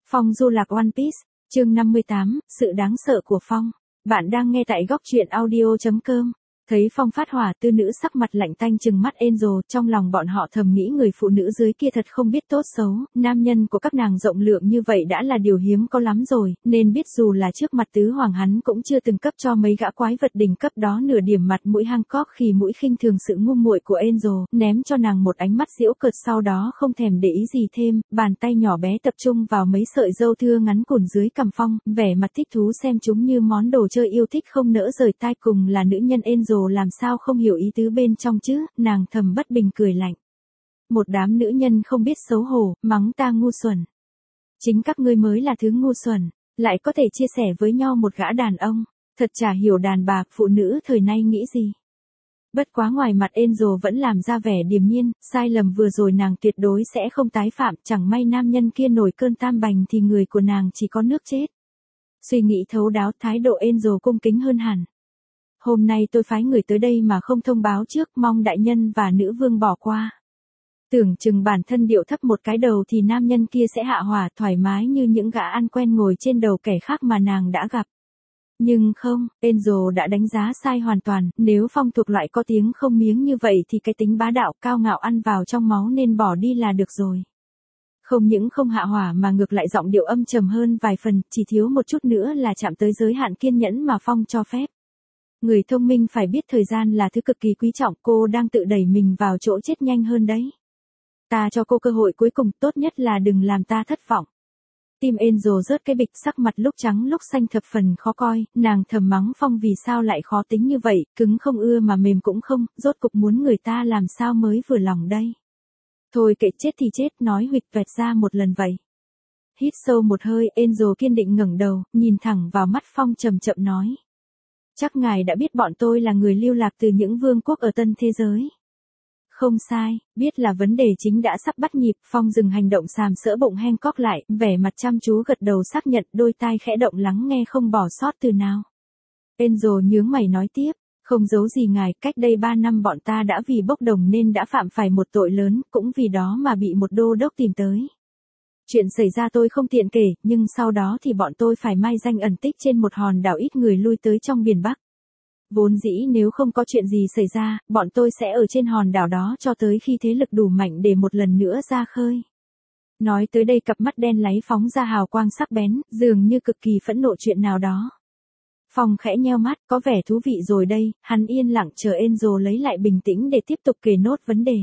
Phong du lạc One Piece, chương 58, sự đáng sợ của Phong. Bạn đang nghe tại góc truyện audio.com. Thấy Phong phát hỏa, tư nữ sắc mặt lạnh tanh trừng mắt Angel, trong lòng bọn họ thầm nghĩ người phụ nữ dưới kia thật không biết tốt xấu, nam nhân của các nàng rộng lượng như vậy đã là điều hiếm có lắm rồi, nên biết dù là trước mặt tứ hoàng hắn cũng chưa từng cấp cho mấy gã quái vật đỉnh cấp đó nửa điểm mặt mũi Hancock khi mũi khinh thường sự ngu muội của Angel, ném cho nàng một ánh mắt giễu cợt sau đó không thèm để ý gì thêm, bàn tay nhỏ bé tập trung vào mấy sợi râu thưa ngắn cùn dưới cằm Phong, vẻ mặt thích thú xem chúng như món đồ chơi yêu thích không nỡ rời tai, cùng là nữ nhân Angel làm sao không hiểu ý tứ bên trong chứ, nàng thầm bất bình cười lạnh. Một đám nữ nhân không biết xấu hổ, mắng ta ngu xuẩn. Chính các ngươi mới là thứ ngu xuẩn, lại có thể chia sẻ với nhau một gã đàn ông, thật chả hiểu đàn bà, phụ nữ thời nay nghĩ gì. Bất quá ngoài mặt Angel vẫn làm ra vẻ điềm nhiên, sai lầm vừa rồi nàng tuyệt đối sẽ không tái phạm, chẳng may nam nhân kia nổi cơn tam bành thì người của nàng chỉ có nước chết. Suy nghĩ thấu đáo, thái độ Angel cung kính hơn hẳn. Hôm nay tôi phái người tới đây mà không thông báo trước, mong đại nhân và nữ vương bỏ qua. Tưởng chừng bản thân điệu thấp một cái đầu thì nam nhân kia sẽ hạ hỏa thoải mái như những gã ăn quen ngồi trên đầu kẻ khác mà nàng đã gặp. Nhưng không, Angel đã đánh giá sai hoàn toàn, nếu Phong thuộc loại có tiếng không miếng như vậy thì cái tính bá đạo cao ngạo ăn vào trong máu nên bỏ đi là được rồi. Không những không hạ hỏa mà ngược lại giọng điệu âm trầm hơn vài phần, chỉ thiếu một chút nữa là chạm tới giới hạn kiên nhẫn mà Phong cho phép. Người thông minh phải biết thời gian là thứ cực kỳ quý trọng, cô đang tự đẩy mình vào chỗ chết nhanh hơn đấy. Ta cho cô cơ hội cuối cùng, tốt nhất là đừng làm ta thất vọng. Tim Angel rớt cái bịch, sắc mặt lúc trắng lúc xanh thập phần khó coi, nàng thầm mắng Phong vì sao lại khó tính như vậy, cứng không ưa mà mềm cũng không, rốt cục muốn người ta làm sao mới vừa lòng đây. Thôi kệ, chết thì chết, nói huỵch toẹt ra một lần vậy. Hít sâu một hơi, Angel kiên định ngẩng đầu, nhìn thẳng vào mắt Phong chậm chậm nói. Chắc ngài đã biết bọn tôi là người lưu lạc từ những vương quốc ở tân thế giới. Không sai, biết là vấn đề chính đã sắp bắt nhịp, Phong dừng hành động sàm sỡ bụng Hancock lại, vẻ mặt chăm chú gật đầu xác nhận, đôi tai khẽ động lắng nghe không bỏ sót từ nào. Angel nhướng mày nói tiếp, không giấu gì ngài, cách đây 3 năm bọn ta đã vì bốc đồng nên đã phạm phải một tội lớn, cũng vì đó mà bị một đô đốc tìm tới. Chuyện xảy ra tôi không tiện kể, nhưng sau đó thì bọn tôi phải mai danh ẩn tích trên một hòn đảo ít người lui tới trong biển Bắc. Vốn dĩ nếu không có chuyện gì xảy ra, bọn tôi sẽ ở trên hòn đảo đó cho tới khi thế lực đủ mạnh để một lần nữa ra khơi. Nói tới đây cặp mắt đen láy phóng ra hào quang sắc bén, dường như cực kỳ phẫn nộ chuyện nào đó. Phong khẽ nheo mắt, có vẻ thú vị rồi đây, hắn yên lặng chờ Angel lấy lại bình tĩnh để tiếp tục kể nốt vấn đề.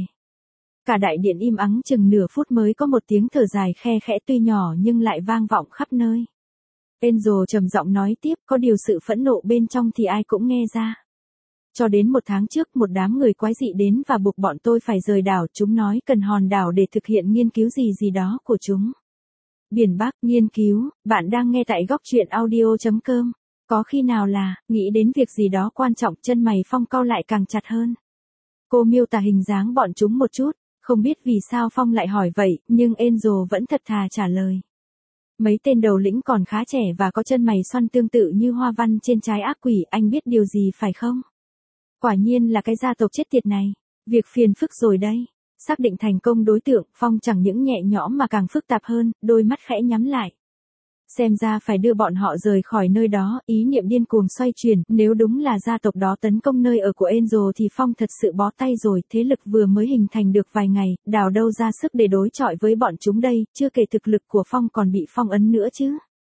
Cả đại điện im ắng chừng nửa phút mới có một tiếng thở dài khe khẽ tuy nhỏ nhưng lại vang vọng khắp nơi. Angel trầm giọng nói tiếp, có điều sự phẫn nộ bên trong thì ai cũng nghe ra. Cho đến 1 tháng trước một đám người quái dị đến và buộc bọn tôi phải rời đảo, chúng nói cần hòn đảo để thực hiện nghiên cứu gì đó của chúng. Biển Bắc, nghiên cứu, bạn đang nghe tại góc truyện audio.com. Có khi nào là, nghĩ đến việc gì đó quan trọng, chân mày Phong cau lại càng chặt hơn. Cô miêu tả hình dáng bọn chúng một chút, không biết vì sao Phong lại hỏi vậy, nhưng Angel vẫn thật thà trả lời. Mấy tên đầu lĩnh còn khá trẻ và có chân mày xoăn tương tự như hoa văn trên trái ác quỷ, anh biết điều gì phải không? Quả nhiên là cái gia tộc chết tiệt này. Việc phiền phức rồi đây. Xác định thành công đối tượng, Phong chẳng những nhẹ nhõm mà càng phức tạp hơn, đôi mắt khẽ nhắm lại. Xem ra phải đưa bọn họ rời khỏi nơi đó, ý niệm điên cuồng xoay chuyển, nếu đúng là gia tộc đó tấn công nơi ở của Angel thì Phong thật sự bó tay rồi, thế lực vừa mới hình thành được vài ngày, đào đâu ra sức để đối chọi với bọn chúng đây, chưa kể thực lực của Phong còn bị phong ấn nữa chứ.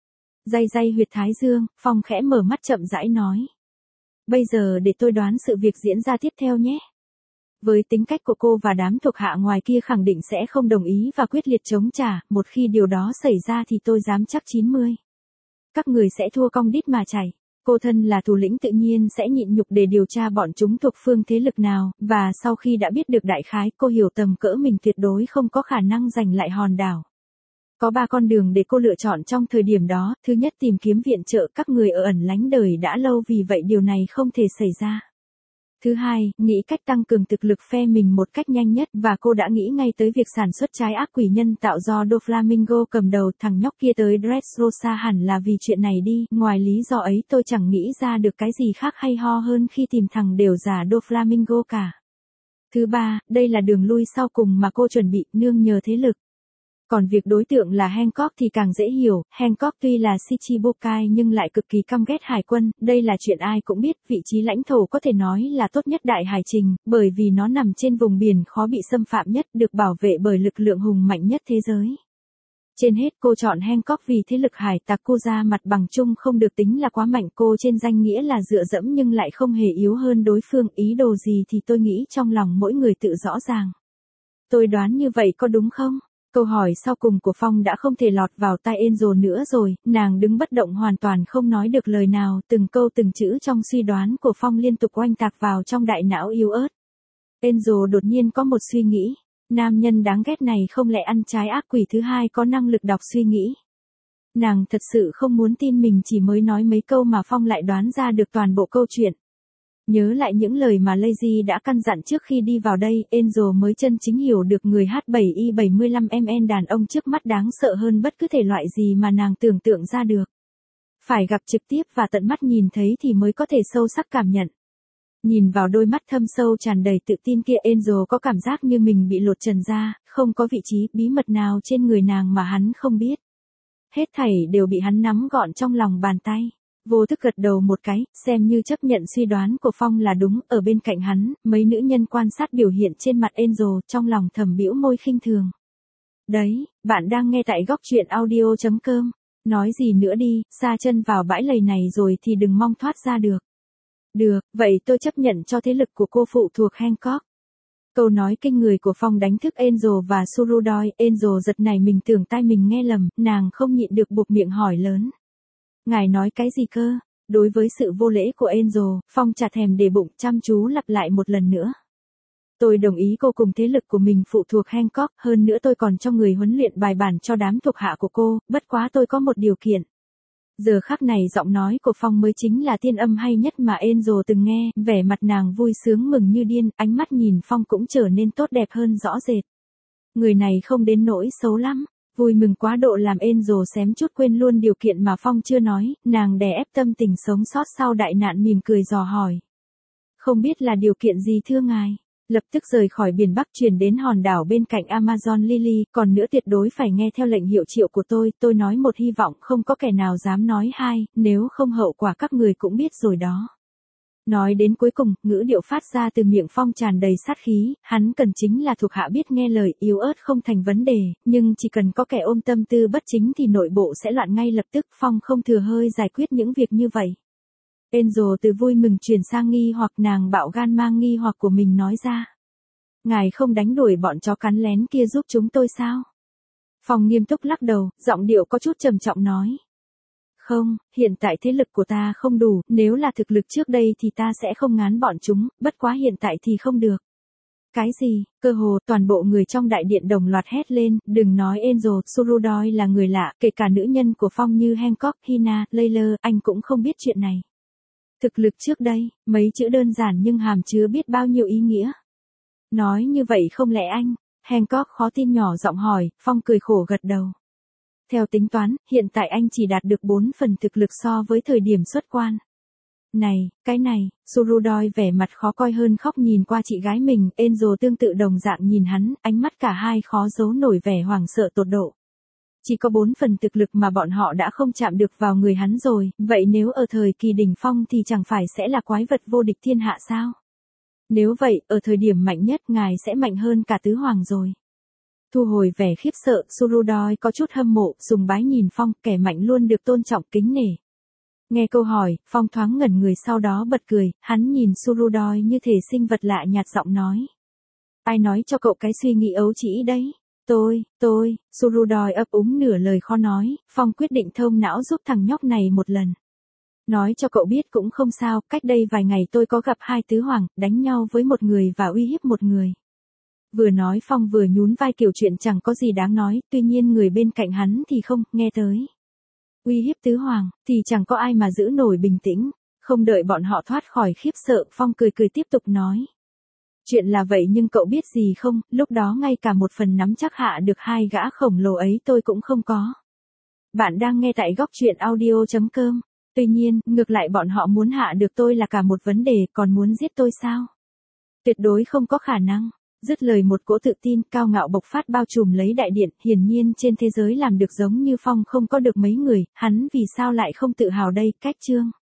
Day day huyệt thái dương, Phong khẽ mở mắt chậm rãi nói. Bây giờ để tôi đoán sự việc diễn ra tiếp theo nhé. Với tính cách của cô và đám thuộc hạ ngoài kia khẳng định sẽ không đồng ý và quyết liệt chống trả, một khi điều đó xảy ra thì tôi dám chắc 90. Các người sẽ thua cong đít mà chảy. Cô thân là thủ lĩnh tự nhiên sẽ nhịn nhục để điều tra bọn chúng thuộc phương thế lực nào, và sau khi đã biết được đại khái, cô hiểu tầm cỡ mình tuyệt đối không có khả năng giành lại hòn đảo. Có 3 con đường để cô lựa chọn trong thời điểm đó, thứ nhất tìm kiếm viện trợ các người ở ẩn lánh đời đã lâu vì vậy điều này không thể xảy ra. Thứ hai, nghĩ cách tăng cường thực lực phe mình một cách nhanh nhất và cô đã nghĩ ngay tới việc sản xuất trái ác quỷ nhân tạo do Doflamingo cầm đầu, thằng nhóc kia tới Dressrosa hẳn là vì chuyện này đi, ngoài lý do ấy tôi chẳng nghĩ ra được cái gì khác hay ho hơn khi tìm thằng đều giả Doflamingo cả. Thứ ba, đây là đường lui sau cùng mà cô chuẩn bị, nương nhờ thế lực. Còn việc đối tượng là Hancock thì càng dễ hiểu, Hancock tuy là Shichibukai nhưng lại cực kỳ căm ghét hải quân, đây là chuyện ai cũng biết, vị trí lãnh thổ có thể nói là tốt nhất đại hải trình, bởi vì nó nằm trên vùng biển khó bị xâm phạm nhất, được bảo vệ bởi lực lượng hùng mạnh nhất thế giới. Trên hết cô chọn Hancock vì thế lực hải tặc Kuja mặt bằng chung không được tính là quá mạnh, cô trên danh nghĩa là dựa dẫm nhưng lại không hề yếu hơn đối phương, ý đồ gì thì tôi nghĩ trong lòng mỗi người tự rõ ràng. Tôi đoán như vậy có đúng không? Câu hỏi sau cùng của Phong đã không thể lọt vào tai Angel nữa rồi, nàng đứng bất động hoàn toàn không nói được lời nào, từng câu từng chữ trong suy đoán của Phong liên tục oanh tạc vào trong đại não yếu ớt. Angel đột nhiên có một suy nghĩ, nam nhân đáng ghét này không lẽ ăn trái ác quỷ thứ hai có năng lực đọc suy nghĩ. Nàng thật sự không muốn tin mình chỉ mới nói mấy câu mà Phong lại đoán ra được toàn bộ câu chuyện. Nhớ lại những lời mà Lazy đã căn dặn trước khi đi vào đây, Angel mới chân chính hiểu được người H7i75MN đàn ông trước mắt đáng sợ hơn bất cứ thể loại gì mà nàng tưởng tượng ra được. Phải gặp trực tiếp và tận mắt nhìn thấy thì mới có thể sâu sắc cảm nhận. Nhìn vào đôi mắt thâm sâu tràn đầy tự tin kia, Angel có cảm giác như mình bị lột trần ra, không có vị trí bí mật nào trên người nàng mà hắn không biết. Hết thảy đều bị hắn nắm gọn trong lòng bàn tay. Vô thức gật đầu một cái, xem như chấp nhận suy đoán của Phong là đúng, ở bên cạnh hắn, mấy nữ nhân quan sát biểu hiện trên mặt Angel, trong lòng thầm bĩu môi khinh thường. Đấy, bạn đang nghe tại góc truyện audio.com, nói gì nữa đi, sa chân vào bãi lầy này rồi thì đừng mong thoát ra được. Được, vậy tôi chấp nhận cho thế lực của cô phụ thuộc Hancock. Câu nói kinh người của Phong đánh thức Angel và Surudoi, Angel giật nảy mình tưởng tai mình nghe lầm, nàng không nhịn được buộc miệng hỏi lớn. Ngài nói cái gì cơ? Đối với sự vô lễ của Angel, Phong chả thèm để bụng, chăm chú lặp lại một lần nữa. Tôi đồng ý cô cùng thế lực của mình phụ thuộc Hancock, hơn nữa tôi còn cho người huấn luyện bài bản cho đám thuộc hạ của cô, bất quá tôi có một điều kiện. Giờ khắc này giọng nói của Phong mới chính là tiên âm hay nhất mà Angel từng nghe, vẻ mặt nàng vui sướng mừng như điên, ánh mắt nhìn Phong cũng trở nên tốt đẹp hơn rõ rệt. Người này không đến nỗi xấu lắm. Vui mừng quá độ làm Angel xém chút quên luôn điều kiện mà Phong chưa nói, nàng đè ép tâm tình sống sót sau đại nạn mỉm cười dò hỏi. Không biết là điều kiện gì thưa ngài? Lập tức rời khỏi biển Bắc chuyển đến hòn đảo bên cạnh Amazon Lily, còn nữa tuyệt đối phải nghe theo lệnh hiệu triệu của tôi nói một hy vọng không có kẻ nào dám nói hai, nếu không hậu quả các người cũng biết rồi đó. Nói đến cuối cùng, ngữ điệu phát ra từ miệng Phong tràn đầy sát khí, hắn cần chính là thuộc hạ biết nghe lời, yếu ớt không thành vấn đề, nhưng chỉ cần có kẻ ôm tâm tư bất chính thì nội bộ sẽ loạn ngay lập tức, Phong không thừa hơi giải quyết những việc như vậy. Angel từ vui mừng chuyển sang nghi hoặc, nàng bạo gan mang nghi hoặc của mình nói ra. Ngài không đánh đuổi bọn chó cắn lén kia giúp chúng tôi sao? Phong nghiêm túc lắc đầu, giọng điệu có chút trầm trọng nói. Không, hiện tại thế lực của ta không đủ, nếu là thực lực trước đây thì ta sẽ không ngán bọn chúng, bất quá hiện tại thì không được. Cái gì? Cơ hồ toàn bộ người trong đại điện đồng loạt hét lên, đừng nói Angel, Surudoi là người lạ, kể cả nữ nhân của Phong như Hancock, Hina, Layla, anh cũng không biết chuyện này. Thực lực trước đây, mấy chữ đơn giản nhưng hàm chứa biết bao nhiêu ý nghĩa. Nói như vậy không lẽ anh? Hancock khó tin nhỏ giọng hỏi, Phong cười khổ gật đầu. Theo tính toán, hiện tại anh chỉ đạt được 4 phần thực lực so với thời điểm xuất quan. Này, cái này, Surudoi vẻ mặt khó coi hơn khóc nhìn qua chị gái mình, Angel tương tự đồng dạng nhìn hắn, ánh mắt cả hai khó giấu nổi vẻ hoảng sợ tột độ. Chỉ có 4 phần thực lực mà bọn họ đã không chạm được vào người hắn rồi, vậy nếu ở thời kỳ đỉnh phong thì chẳng phải sẽ là quái vật vô địch thiên hạ sao? Nếu vậy, ở thời điểm mạnh nhất ngài sẽ mạnh hơn cả tứ hoàng rồi. Thu hồi vẻ khiếp sợ, Surudoi có chút hâm mộ, sùng bái nhìn Phong, kẻ mạnh luôn được tôn trọng kính nể. Nghe câu hỏi, Phong thoáng ngẩn người sau đó bật cười, hắn nhìn Surudoi như thể sinh vật lạ nhạt giọng nói. Ai nói cho cậu cái suy nghĩ ấu trĩ đấy? Tôi, Surudoi ấp úng nửa lời khó nói, Phong quyết định thông não giúp thằng nhóc này một lần. Nói cho cậu biết cũng không sao, cách đây vài ngày tôi có gặp hai tứ hoàng, đánh nhau với một người và uy hiếp một người. Vừa nói Phong vừa nhún vai kiểu chuyện chẳng có gì đáng nói, tuy nhiên người bên cạnh hắn thì không, nghe tới. Uy hiếp tứ hoàng, thì chẳng có ai mà giữ nổi bình tĩnh, không đợi bọn họ thoát khỏi khiếp sợ, Phong cười tiếp tục nói. Chuyện là vậy nhưng cậu biết gì không, lúc đó ngay cả một phần nắm chắc hạ được hai gã khổng lồ ấy tôi cũng không có. Bạn đang nghe tại góc truyện audio.com, tuy nhiên, ngược lại bọn họ muốn hạ được tôi là cả một vấn đề, còn muốn giết tôi sao? Tuyệt đối không có khả năng. Dứt lời một cỗ tự tin cao ngạo bộc phát bao trùm lấy đại điện, hiển nhiên trên thế giới làm được giống như Phong không có được mấy người, hắn vì sao lại không tự hào đây, cách chương.